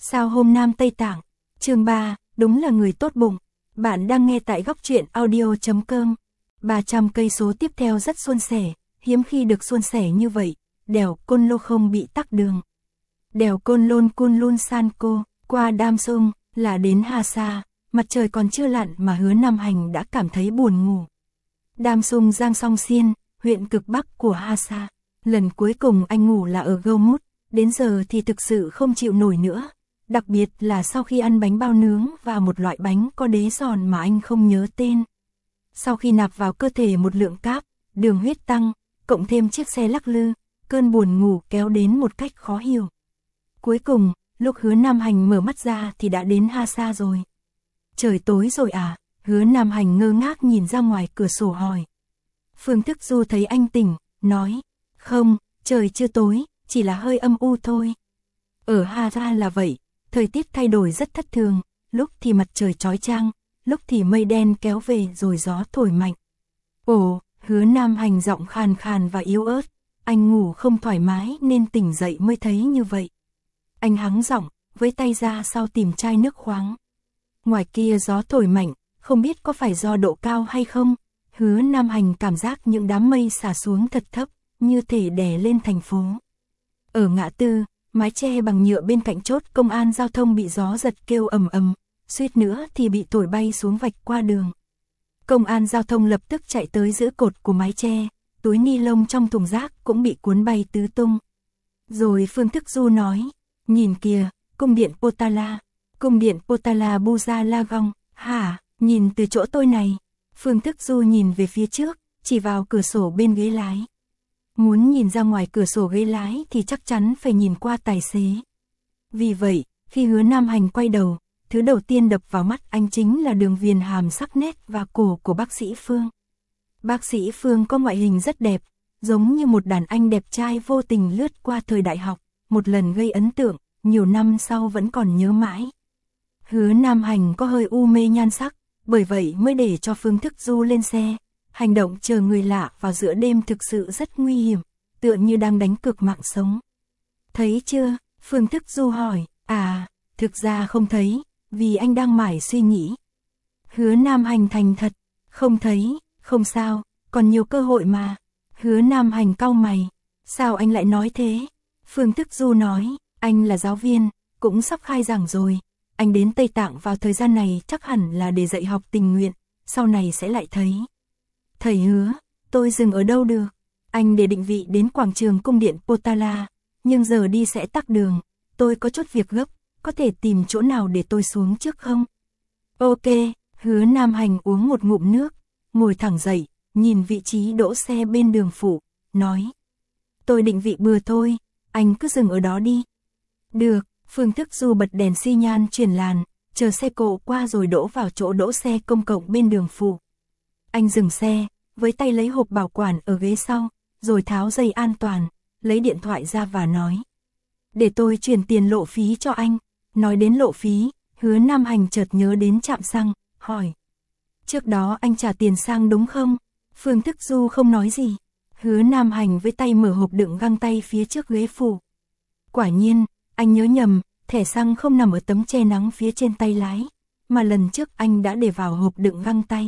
Sao hôm Nam Tây Tạng, chương 3, đúng là người tốt bụng. Bạn đang nghe tại góc truyện audio.com. 300 cây số tiếp theo rất suôn sẻ, hiếm khi được suôn sẻ như vậy. Đèo Côn Lôn không bị tắc đường. Đèo Côn Lôn Cun Lun San Cô, qua Đam Sung, là đến Hà Sa. Mặt trời còn chưa lặn mà Hứa Nam Hành đã cảm thấy buồn ngủ. Đam Sung Giang Song Xiên, huyện cực bắc của Hà Sa. Lần cuối cùng anh ngủ là ở Gâu Mút, đến giờ thì thực sự không chịu nổi nữa. Đặc biệt là sau khi ăn bánh bao nướng và một loại bánh có đế giòn mà anh không nhớ tên. Sau khi nạp vào cơ thể một lượng cáp, đường huyết tăng, cộng thêm chiếc xe lắc lư, cơn buồn ngủ kéo đến một cách khó hiểu. Cuối cùng, lúc Hứa Nam Hành mở mắt ra thì đã đến Hà Sa rồi. Trời tối rồi à? Hứa Nam Hành ngơ ngác nhìn ra ngoài cửa sổ hỏi. Phương Thức Du thấy anh tỉnh, nói, không, trời chưa tối, chỉ là hơi âm u thôi. Ở Hà Sa là vậy, thời tiết thay đổi rất thất thường, lúc thì mặt trời chói chang, lúc thì mây đen kéo về rồi gió thổi mạnh. Ồ, Hứa Nam Hành giọng khàn khàn và yếu ớt, anh ngủ không thoải mái nên tỉnh dậy mới thấy như vậy. Anh hắng giọng, với tay ra sau tìm chai nước khoáng. Ngoài kia gió thổi mạnh, không biết có phải do độ cao hay không. Hứa Nam Hành cảm giác những đám mây xả xuống thật thấp, như thể đè lên thành phố. Ở ngã tư, mái che bằng nhựa bên cạnh chốt công an giao thông bị gió giật kêu ầm ầm, suýt nữa thì bị thổi bay xuống vạch qua đường. Công an giao thông lập tức chạy tới giữ cột của mái che, túi ni lông trong thùng rác cũng bị cuốn bay tứ tung. Rồi Phương Thức Du nói, nhìn kìa, cung điện Potala, cung điện Potala Buza Lagong, hả, nhìn từ chỗ tôi này. Phương Thức Du nhìn về phía trước, chỉ vào cửa sổ bên ghế lái. Muốn nhìn ra ngoài cửa sổ ghế lái thì chắc chắn phải nhìn qua tài xế. Vì vậy, khi Hứa Nam Hành quay đầu, thứ đầu tiên đập vào mắt anh chính là đường viền hàm sắc nét và cổ của bác sĩ Phương. Bác sĩ Phương có ngoại hình rất đẹp, giống như một đàn anh đẹp trai vô tình lướt qua thời đại học, một lần gây ấn tượng, nhiều năm sau vẫn còn nhớ mãi. Hứa Nam Hành có hơi u mê nhan sắc, bởi vậy mới để cho Phương Thức Du lên xe. Hành động chờ người lạ vào giữa đêm thực sự rất nguy hiểm, tựa như đang đánh cược mạng sống. Thấy chưa? Phương Thức Du hỏi. À, thực ra không thấy, vì anh đang mải suy nghĩ. Hứa Nam Hành thành thật. Không thấy, không sao, còn nhiều cơ hội mà. Hứa Nam Hành cau mày. Sao anh lại nói thế? Phương Thức Du nói, anh là giáo viên, cũng sắp khai giảng rồi. Anh đến Tây Tạng vào thời gian này chắc hẳn là để dạy học tình nguyện, sau này sẽ lại thấy. Thầy Hứa, tôi dừng ở đâu được? Anh để định vị đến quảng trường cung điện Potala, nhưng giờ đi sẽ tắc đường, tôi có chút việc gấp, có thể tìm chỗ nào để tôi xuống trước không? Ok, Hứa Nam Hành uống một ngụm nước, ngồi thẳng dậy, nhìn vị trí đỗ xe bên đường phụ, nói. Tôi định vị bừa thôi, anh cứ dừng ở đó đi. Được, Phương Thức Du bật đèn xi nhan chuyển làn, chờ xe cộ qua rồi đỗ vào chỗ đỗ xe công cộng bên đường phụ. Anh dừng xe, với tay lấy hộp bảo quản ở ghế sau, rồi tháo dây an toàn, lấy điện thoại ra và nói. Để tôi chuyển tiền lộ phí cho anh. Nói đến lộ phí, Hứa Nam Hành chợt nhớ đến trạm xăng, hỏi. Trước đó anh trả tiền xăng đúng không? Phương Thức Du không nói gì. Hứa Nam Hành với tay mở hộp đựng găng tay phía trước ghế phụ. Quả nhiên, anh nhớ nhầm, thẻ xăng không nằm ở tấm che nắng phía trên tay lái, mà lần trước anh đã để vào hộp đựng găng tay.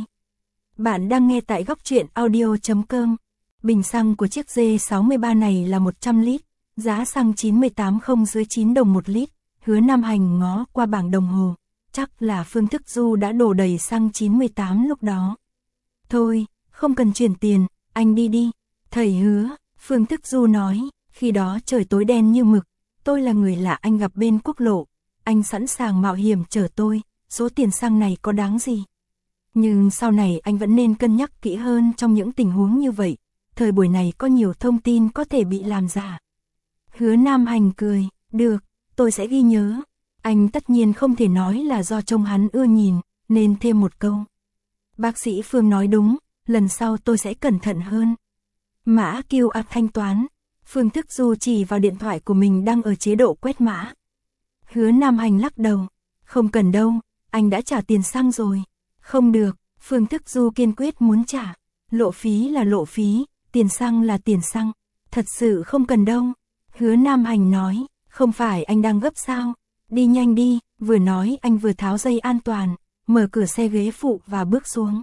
Bạn đang nghe tại góc truyện audio.com. Bình xăng của chiếc G63 này là 100 lít, giá xăng 98 không dưới 9 đồng một lít. Hứa Nam Hành ngó qua bảng đồng hồ, chắc là Phương Thức Du đã đổ đầy xăng 98 lúc đó. Thôi, không cần chuyển tiền, anh đi đi. Thầy Hứa, Phương Thức Du nói, khi đó trời tối đen như mực, tôi là người lạ anh gặp bên quốc lộ, anh sẵn sàng mạo hiểm chở tôi, số tiền xăng này có đáng gì? Nhưng sau này anh vẫn nên cân nhắc kỹ hơn trong những tình huống như vậy, thời buổi này có nhiều thông tin có thể bị làm giả. Hứa Nam Hành cười, được, tôi sẽ ghi nhớ. Anh tất nhiên không thể nói là do trông hắn ưa nhìn, nên thêm một câu. Bác sĩ Phương nói đúng, lần sau tôi sẽ cẩn thận hơn. Mã QR thanh toán. Phương Thức Du chỉ vào điện thoại của mình đang ở chế độ quét mã. Hứa Nam Hành lắc đầu. Không cần đâu, anh đã trả tiền xăng rồi. Không được, Phương Thức Du kiên quyết muốn trả. Lộ phí là lộ phí, tiền xăng là tiền xăng. Thật sự không cần đâu. Hứa Nam Hành nói, không phải anh đang gấp sao? Đi nhanh đi, vừa nói anh vừa tháo dây an toàn, mở cửa xe ghế phụ và bước xuống.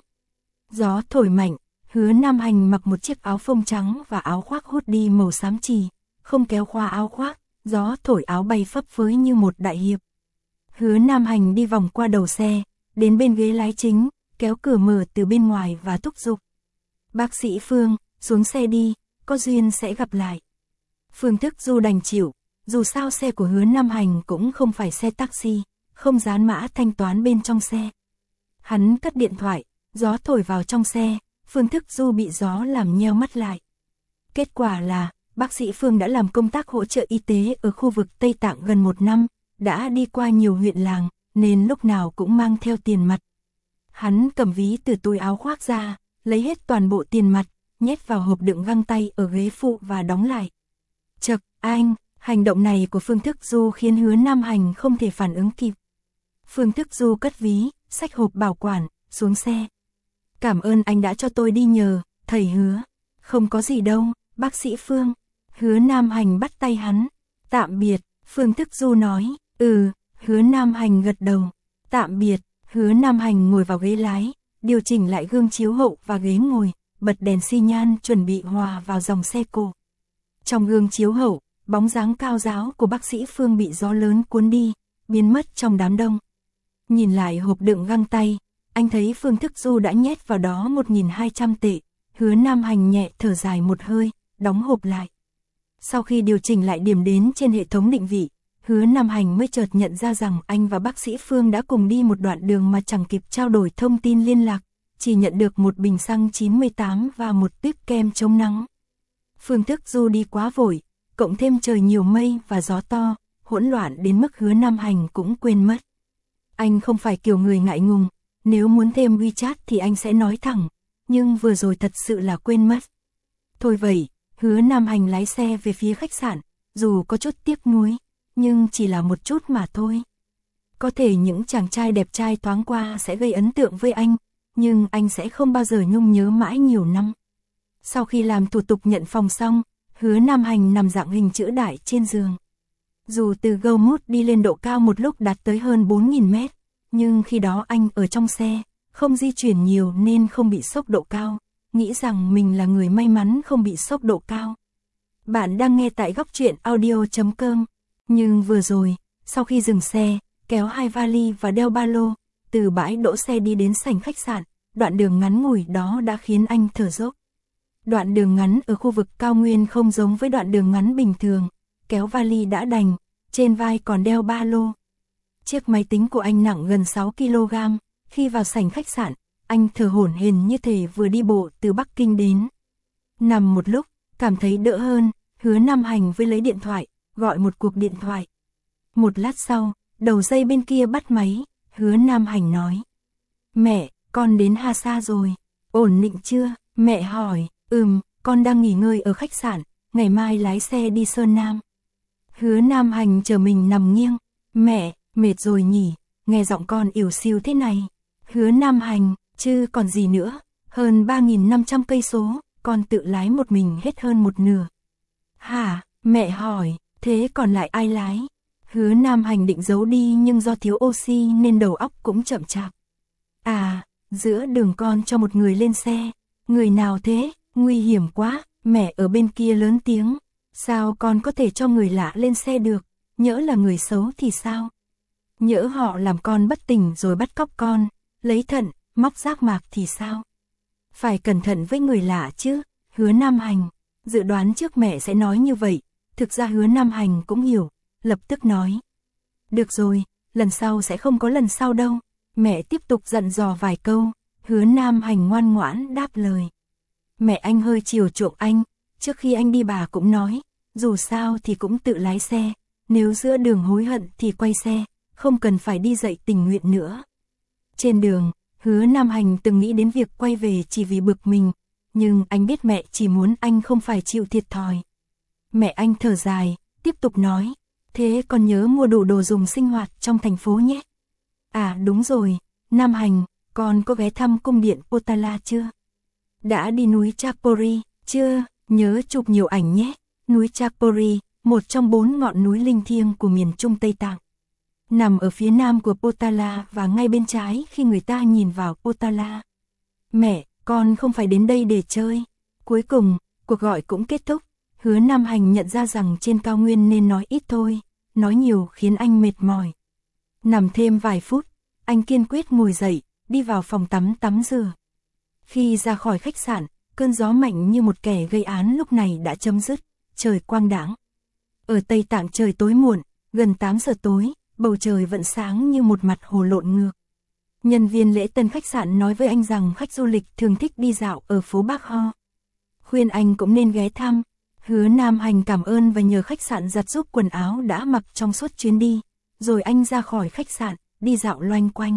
Gió thổi mạnh, Hứa Nam Hành mặc một chiếc áo phông trắng và áo khoác hoodie màu xám chì, không kéo qua áo khoác, gió thổi áo bay phấp phới như một đại hiệp. Hứa Nam Hành đi vòng qua đầu xe, đến bên ghế lái chính, kéo cửa mở từ bên ngoài và thúc giục. Bác sĩ Phương, xuống xe đi, có duyên sẽ gặp lại. Phương Thức Du đành chịu, dù sao xe của Hứa Nam Hành cũng không phải xe taxi, không dán mã thanh toán bên trong xe. Hắn cất điện thoại, gió thổi vào trong xe, Phương Thức Du bị gió làm nheo mắt lại. Kết quả là, bác sĩ Phương đã làm công tác hỗ trợ y tế ở khu vực Tây Tạng gần 1 năm, đã đi qua nhiều huyện làng, nên lúc nào cũng mang theo tiền mặt. Hắn cầm ví từ túi áo khoác ra, lấy hết toàn bộ tiền mặt, nhét vào hộp đựng găng tay ở ghế phụ và đóng lại. Chậc, anh, hành động này của Phương Thức Du khiến Hứa Nam Hành không thể phản ứng kịp. Phương Thức Du cất ví, xách hộp bảo quản, xuống xe. Cảm ơn anh đã cho tôi đi nhờ, thầy Hứa. Không có gì đâu, bác sĩ Phương. Hứa Nam Hành bắt tay hắn. Tạm biệt, Phương Thức Du nói. Hứa Nam Hành gật đầu. Tạm biệt, Hứa Nam Hành ngồi vào ghế lái, điều chỉnh lại gương chiếu hậu và ghế ngồi, bật đèn xi nhan chuẩn bị hòa vào dòng xe cộ. Trong gương chiếu hậu, bóng dáng cao ráo của bác sĩ Phương bị gió lớn cuốn đi, biến mất trong đám đông. Nhìn lại hộp đựng găng tay, anh thấy Phương Thức Du đã nhét vào đó 1.200 tệ, Hứa Nam Hành nhẹ thở dài một hơi, đóng hộp lại. Sau khi điều chỉnh lại điểm đến trên hệ thống định vị, Hứa Nam Hành mới chợt nhận ra rằng anh và bác sĩ Phương đã cùng đi một đoạn đường mà chẳng kịp trao đổi thông tin liên lạc, chỉ nhận được một bình xăng 98 và một tuyếp kem chống nắng. Phương Thức Du đi quá vội, cộng thêm trời nhiều mây và gió to, hỗn loạn đến mức Hứa Nam Hành cũng quên mất. Anh không phải kiểu người ngại ngùng, nếu muốn thêm WeChat thì anh sẽ nói thẳng, nhưng vừa rồi thật sự là quên mất. Thôi vậy, Hứa Nam Hành lái xe về phía khách sạn, dù có chút tiếc nuối, nhưng chỉ là một chút mà thôi. Có thể những chàng trai đẹp trai thoáng qua sẽ gây ấn tượng với anh, nhưng anh sẽ không bao giờ nhung nhớ mãi nhiều năm. Sau khi làm thủ tục nhận phòng xong, Hứa Nam Hành nằm dạng hình chữ đại trên giường. Dù từ Go Mood đi lên độ cao một lúc đạt tới hơn 4.000 mét, nhưng khi đó anh ở trong xe, không di chuyển nhiều nên không bị sốc độ cao, nghĩ rằng mình là người may mắn không bị sốc độ cao. Bạn đang nghe tại Góc Truyện Audio.com. Nhưng vừa rồi, sau khi dừng xe, kéo hai vali và đeo ba lô, từ bãi đỗ xe đi đến sảnh khách sạn, đoạn đường ngắn ngủi đó đã khiến anh thở dốc. Đoạn đường ngắn ở khu vực cao nguyên không giống với đoạn đường ngắn bình thường, kéo vali đã đành, trên vai còn đeo ba lô. Chiếc máy tính của anh nặng gần 6 kg, khi vào sảnh khách sạn, anh thở hổn hển như thể vừa đi bộ từ Bắc Kinh đến. Nằm một lúc, cảm thấy đỡ hơn, Hứa Nam Hành với lấy điện thoại, gọi một cuộc điện thoại. Một lát sau, đầu dây bên kia bắt máy, Hứa Nam Hành nói. Mẹ, con đến Hà Sa rồi, ổn định chưa? Mẹ hỏi, con đang nghỉ ngơi ở khách sạn, ngày mai lái xe đi Sơn Nam. Hứa Nam Hành chờ mình nằm nghiêng, mẹ, mệt rồi nhỉ, nghe giọng con ỉu xìu thế này. Hứa Nam Hành, chứ còn gì nữa, hơn 3.500 cây số, con tự lái một mình hết hơn một nửa. Hả, mẹ hỏi, thế còn lại ai lái? Hứa Nam Hành định giấu đi nhưng do thiếu oxy nên đầu óc cũng chậm chạp. À, giữa đường con cho một người lên xe, người nào thế, nguy hiểm quá, mẹ ở bên kia lớn tiếng. Sao con có thể cho người lạ lên xe được, nhỡ là người xấu thì sao? Nhỡ họ làm con bất tỉnh rồi bắt cóc con, lấy thận, móc giác mạc thì sao? Phải cẩn thận với người lạ chứ, Hứa Nam Hành. Dự đoán trước mẹ sẽ nói như vậy, thực ra Hứa Nam Hành cũng hiểu, lập tức nói. Được rồi, lần sau sẽ không có lần sau đâu. Mẹ tiếp tục dặn dò vài câu, Hứa Nam Hành ngoan ngoãn đáp lời. Mẹ anh hơi chiều chuộng anh, trước khi anh đi bà cũng nói, dù sao thì cũng tự lái xe, nếu giữa đường hối hận thì quay xe, không cần phải đi dạy tình nguyện nữa. Trên đường, Hứa Nam Hành từng nghĩ đến việc quay về chỉ vì bực mình, nhưng anh biết mẹ chỉ muốn anh không phải chịu thiệt thòi. Mẹ anh thở dài, tiếp tục nói, thế con nhớ mua đủ đồ dùng sinh hoạt trong thành phố nhé. À đúng rồi, Nam Hành, con có ghé thăm cung điện Potala chưa? Đã đi núi Chakpori, chưa? Nhớ chụp nhiều ảnh nhé. Núi Chakpori, một trong 4 ngọn núi linh thiêng của miền Trung Tây Tạng. nằm ở phía nam của Potala và ngay bên trái khi người ta nhìn vào Potala. Mẹ, con không phải đến đây để chơi. Cuối cùng, cuộc gọi cũng kết thúc. Hứa Nam Hành nhận ra rằng trên cao nguyên nên nói ít thôi, nói nhiều khiến anh mệt mỏi. Nằm thêm vài phút, anh kiên quyết ngồi dậy, đi vào phòng tắm tắm rửa. Khi ra khỏi khách sạn, cơn gió mạnh như một kẻ gây án lúc này đã chấm dứt, trời quang đãng. Ở Tây Tạng trời tối muộn, gần 8 giờ tối, bầu trời vẫn sáng như một mặt hồ lộn ngược. Nhân viên lễ tân khách sạn nói với anh rằng khách du lịch thường thích đi dạo ở phố Bắc Ho. Khuyên anh cũng nên ghé thăm. Hứa Nam Hành cảm ơn và nhờ khách sạn giặt giúp quần áo đã mặc trong suốt chuyến đi. Rồi anh ra khỏi khách sạn, đi dạo loanh quanh.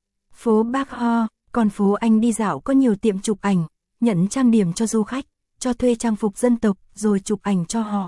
Phố Bắc Ho, còn phố anh đi dạo có nhiều tiệm chụp ảnh, nhận trang điểm cho du khách, cho thuê trang phục dân tộc rồi chụp ảnh cho họ.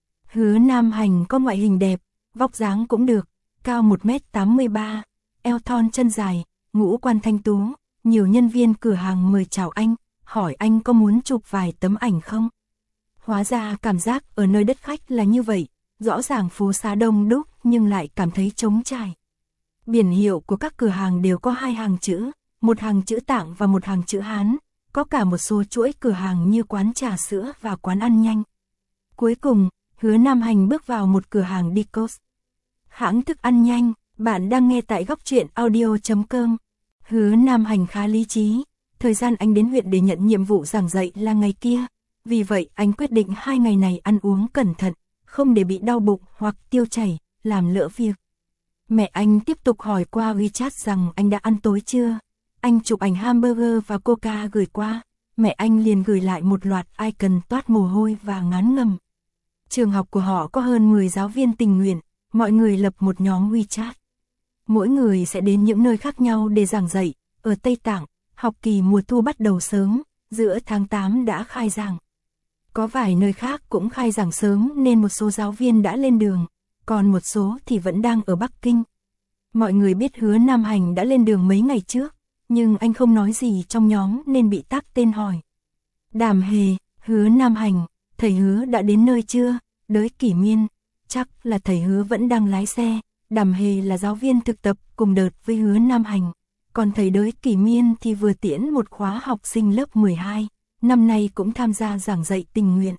Hứa Nam Hành có ngoại hình đẹp, vóc dáng cũng được, cao 1m83, eo thon chân dài, ngũ quan thanh tú. Nhiều nhân viên cửa hàng mời chào anh, hỏi anh có muốn chụp vài tấm ảnh không. Hóa ra cảm giác ở nơi đất khách là như vậy, rõ ràng phố xá đông đúc nhưng lại cảm thấy trống trải. Biển hiệu của các cửa hàng đều có 2 hàng chữ, một hàng chữ Tạng và một hàng chữ Hán, có cả một số chuỗi cửa hàng như quán trà sữa và quán ăn nhanh. Cuối cùng, Hứa Nam Hành bước vào một cửa hàng Dicos, hãng thức ăn nhanh. Bạn đang nghe tại góc truyện audio.com. Hứa Nam Hành khá lý trí, thời gian anh đến huyện để nhận nhiệm vụ giảng dạy là ngày kia, vì vậy anh quyết định 2 ngày này ăn uống cẩn thận, không để bị đau bụng hoặc tiêu chảy, làm lỡ việc. Mẹ anh tiếp tục hỏi qua WeChat rằng anh đã ăn tối chưa. Anh chụp ảnh hamburger và coca gửi qua, mẹ anh liền gửi lại một loạt icon toát mồ hôi và ngán ngẩm. Trường học của họ có hơn 10 giáo viên tình nguyện, mọi người lập một nhóm WeChat. Mỗi người sẽ đến những nơi khác nhau để giảng dạy. Ở Tây Tạng, học kỳ mùa thu bắt đầu sớm, giữa tháng 8 đã khai giảng. Có vài nơi khác cũng khai giảng sớm nên một số giáo viên đã lên đường, còn một số thì vẫn đang ở Bắc Kinh. Mọi người biết Hứa Nam Hành đã lên đường mấy ngày trước, nhưng anh không nói gì trong nhóm nên bị tag tên hỏi. Đàm Hề, Hứa Nam Hành, thầy Hứa đã đến nơi chưa? Đới Kỷ Miên, chắc là thầy Hứa vẫn đang lái xe. Đàm Hề là giáo viên thực tập cùng đợt với Hứa Nam Hành, còn thầy Đới Kỷ Miên thì vừa tiễn một khóa học sinh lớp 12, năm nay cũng tham gia giảng dạy tình nguyện.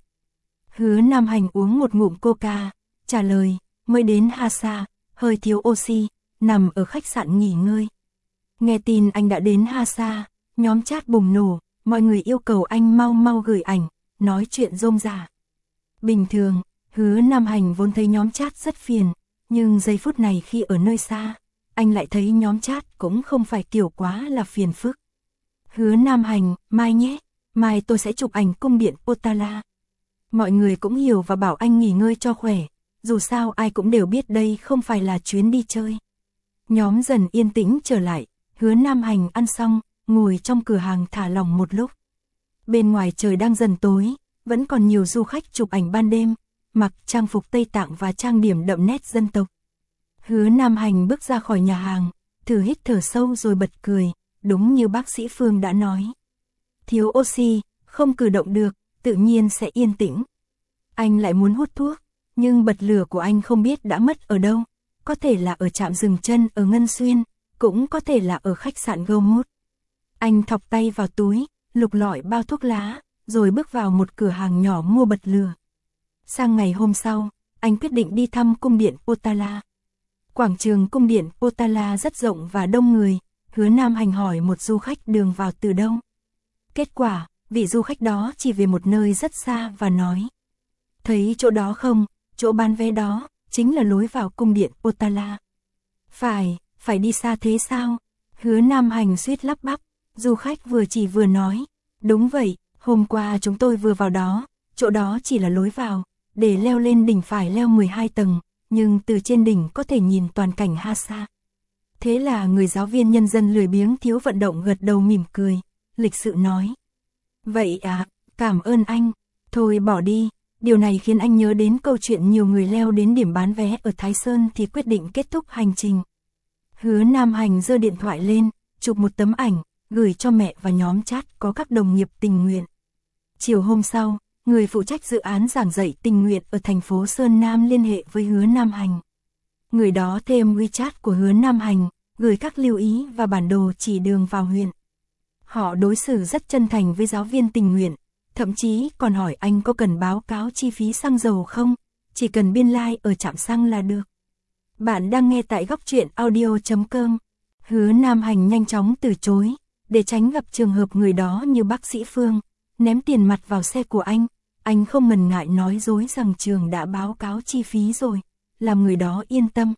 Hứa Nam Hành uống một ngụm coca, trả lời, mới đến Hasa, hơi thiếu oxy, nằm ở khách sạn nghỉ ngơi. Nghe tin anh đã đến Hasa, nhóm chat bùng nổ, mọi người yêu cầu anh mau mau gửi ảnh, nói chuyện rôm rả. Bình thường, Hứa Nam Hành vốn thấy nhóm chat rất phiền, nhưng giây phút này khi ở nơi xa, anh lại thấy nhóm chat cũng không phải kiểu quá là phiền phức. Hứa Nam Hành, mai nhé, mai tôi sẽ chụp ảnh cung điện Potala. Mọi người cũng hiểu và bảo anh nghỉ ngơi cho khỏe, dù sao ai cũng đều biết đây không phải là chuyến đi chơi. Nhóm dần yên tĩnh trở lại, Hứa Nam Hành ăn xong, ngồi trong cửa hàng thả lỏng một lúc. Bên ngoài trời đang dần tối, vẫn còn nhiều du khách chụp ảnh ban đêm, mặc trang phục Tây Tạng và trang điểm đậm nét dân tộc. Hứa Nam Hành bước ra khỏi nhà hàng, thử hít thở sâu rồi bật cười, đúng như bác sĩ Phương đã nói. Thiếu oxy, không cử động được, tự nhiên sẽ yên tĩnh. Anh lại muốn hút thuốc, nhưng bật lửa của anh không biết đã mất ở đâu, có thể là ở trạm dừng chân ở Ngân Xuyên, cũng có thể là ở khách sạn Gomut. Anh thọc tay vào túi, lục lọi bao thuốc lá, rồi bước vào một cửa hàng nhỏ mua bật lửa. Sang ngày hôm sau, anh quyết định đi thăm cung điện Potala. Quảng trường cung điện Potala rất rộng và đông người, Hứa Nam Hành hỏi một du khách đường vào từ đâu. Kết quả, vị du khách đó chỉ về một nơi rất xa và nói. Thấy chỗ đó không, chỗ bán vé đó, chính là lối vào cung điện Potala. Phải đi xa thế sao? Hứa Nam Hành suýt lắp bắp, du khách vừa chỉ vừa nói. Đúng vậy, hôm qua chúng tôi vừa vào đó, chỗ đó chỉ là lối vào, để leo lên đỉnh phải leo 12 tầng, nhưng từ trên đỉnh có thể nhìn toàn cảnh Hasa. Thế là người giáo viên nhân dân lười biếng thiếu vận động gật đầu mỉm cười, lịch sự nói. Vậy à, cảm ơn anh, thôi bỏ đi. Điều này khiến anh nhớ đến câu chuyện nhiều người leo đến điểm bán vé ở Thái Sơn thì quyết định kết thúc hành trình. Hứa Nam Hành giơ điện thoại lên, chụp một tấm ảnh, gửi cho mẹ và nhóm chat có các đồng nghiệp tình nguyện. Chiều hôm sau, người phụ trách dự án giảng dạy tình nguyện ở thành phố Sơn Nam liên hệ với Hứa Nam Hành. Người đó thêm WeChat của Hứa Nam Hành, gửi các lưu ý và bản đồ chỉ đường vào huyện. Họ đối xử rất chân thành với giáo viên tình nguyện, thậm chí còn hỏi anh có cần báo cáo chi phí xăng dầu không, chỉ cần biên lai ở trạm xăng là được. Bạn đang nghe tại góc truyện audio.com. Hứa Nam Hành nhanh chóng từ chối, để tránh gặp trường hợp người đó như bác sĩ Phương, ném tiền mặt vào xe của anh không ngần ngại nói dối rằng trường đã báo cáo chi phí rồi, làm người đó yên tâm.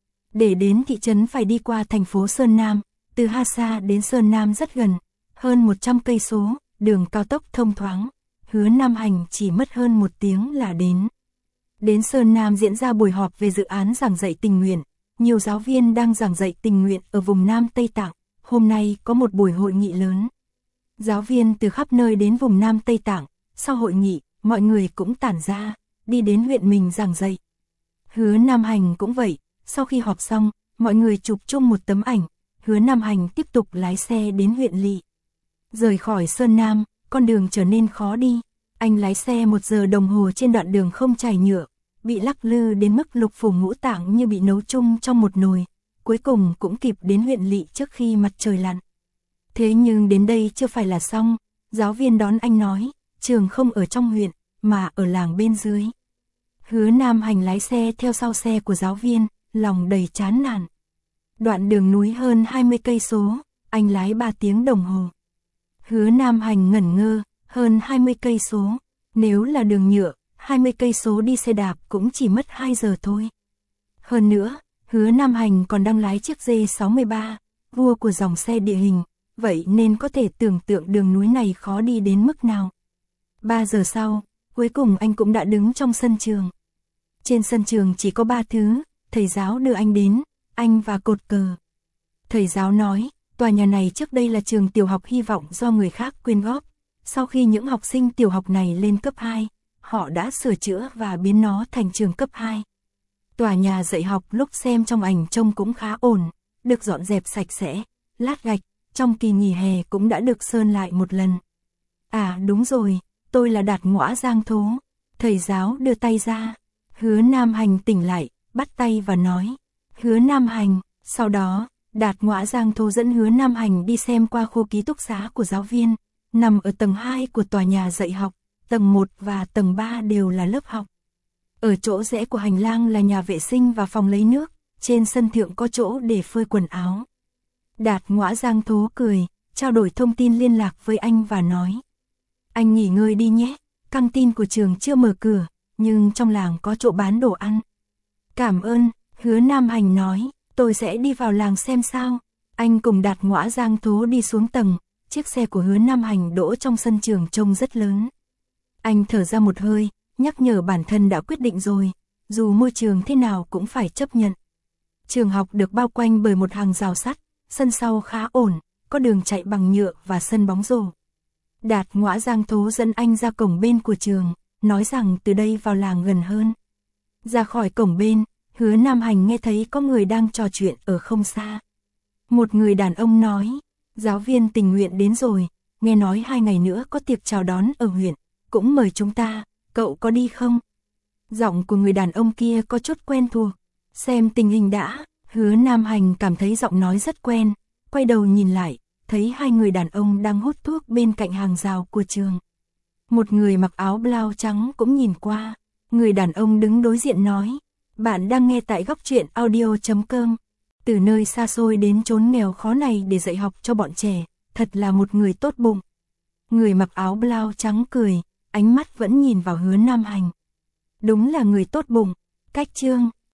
Để đến thị trấn phải đi qua thành phố Sơn Nam, từ Ha Sa đến Sơn Nam rất gần, hơn 100 cây số, đường cao tốc thông thoáng, Hứa Nam Hành chỉ mất hơn 1 tiếng là đến. Đến Sơn Nam diễn ra buổi họp về dự án giảng dạy tình nguyện, nhiều giáo viên đang giảng dạy tình nguyện ở vùng Nam Tây Tạng, hôm nay có một buổi hội nghị lớn. Giáo viên từ khắp nơi đến vùng Nam Tây Tạng, sau hội nghị, mọi người cũng tản ra, đi đến huyện mình giảng dạy. Hứa Nam Hành cũng vậy, sau khi họp xong, mọi người chụp chung một tấm ảnh, Hứa Nam Hành tiếp tục lái xe đến huyện Lỵ. Rời khỏi Sơn Nam, con đường trở nên khó đi, anh lái xe 1 giờ đồng hồ trên đoạn đường không trải nhựa, bị lắc lư đến mức lục phủ ngũ tạng như bị nấu chung trong một nồi, cuối cùng cũng kịp đến huyện Lỵ trước khi mặt trời lặn. Thế nhưng đến đây chưa phải là xong, giáo viên đón anh nói, trường không ở trong huyện, mà ở làng bên dưới. Hứa Nam Hành lái xe theo sau xe của giáo viên, lòng đầy chán nản. Đoạn đường núi hơn 20 cây số, anh lái 3 tiếng đồng hồ. Hứa Nam Hành ngẩn ngơ, hơn 20 cây số, nếu là đường nhựa, 20 cây số đi xe đạp cũng chỉ mất 2 giờ thôi. Hơn nữa, Hứa Nam Hành còn đang lái chiếc G63, vua của dòng xe địa hình, vậy nên có thể tưởng tượng đường núi này khó đi đến mức nào. 3 giờ sau, cuối cùng anh cũng đã đứng trong sân trường. Trên sân trường chỉ có 3 thứ, thầy giáo đưa anh đến, anh và cột cờ. Thầy giáo nói, tòa nhà này trước đây là trường tiểu học Hy vọng do người khác quyên góp. Sau khi những học sinh tiểu học này lên cấp 2, họ đã sửa chữa và biến nó thành trường cấp 2. Tòa nhà dạy học lúc xem trong ảnh trông cũng khá ổn, được dọn dẹp sạch sẽ, lát gạch, trong kỳ nghỉ hè cũng đã được sơn lại một lần. À đúng rồi, tôi là Đạt Ngõa Giang Thố. Thầy giáo đưa tay ra. Hứa Nam Hành tỉnh lại, bắt tay và nói. Hứa Nam Hành, sau đó, Đạt Ngõa Giang Thố dẫn Hứa Nam Hành đi xem qua khu ký túc xá của giáo viên, nằm ở tầng 2 của tòa nhà dạy học, tầng 1 và tầng 3 đều là lớp học. Ở chỗ rẽ của hành lang là nhà vệ sinh và phòng lấy nước, trên sân thượng có chỗ để phơi quần áo. Đạt Ngõa Giang Thố cười, trao đổi thông tin liên lạc với anh và nói. Anh nghỉ ngơi đi nhé, căng tin của trường chưa mở cửa, nhưng trong làng có chỗ bán đồ ăn. Cảm ơn, Hứa Nam Hành nói, tôi sẽ đi vào làng xem sao. Anh cùng Đạt Ngõa Giang Thố đi xuống tầng, chiếc xe của Hứa Nam Hành đỗ trong sân trường trông rất lớn. Anh thở ra một hơi, nhắc nhở bản thân đã quyết định rồi, dù môi trường thế nào cũng phải chấp nhận. Trường học được bao quanh bởi một hàng rào sắt, sân sau khá ổn, có đường chạy bằng nhựa và sân bóng rổ. Đạt Ngõa Giang Thố dẫn anh ra cổng bên của trường, nói rằng từ đây vào làng gần hơn. Ra khỏi cổng bên, Hứa Nam Hành nghe thấy có người đang trò chuyện ở không xa. Một người đàn ông nói, giáo viên tình nguyện đến rồi, nghe nói 2 ngày nữa có tiệc chào đón ở huyện, cũng mời chúng ta, cậu có đi không? Giọng của người đàn ông kia có chút quen thuộc, xem tình hình đã. Hứa Nam Hành cảm thấy giọng nói rất quen, quay đầu nhìn lại, thấy 2 người đàn ông đang hút thuốc bên cạnh hàng rào của trường. Một người mặc áo blau trắng cũng nhìn qua, người đàn ông đứng đối diện nói, bạn đang nghe tại góc truyện audio.com. Từ nơi xa xôi đến chốn nghèo khó này để dạy học cho bọn trẻ, thật là một người tốt bụng. Người mặc áo blau trắng cười, ánh mắt vẫn nhìn vào Hứa Nam Hành. Đúng là người tốt bụng. Cách chương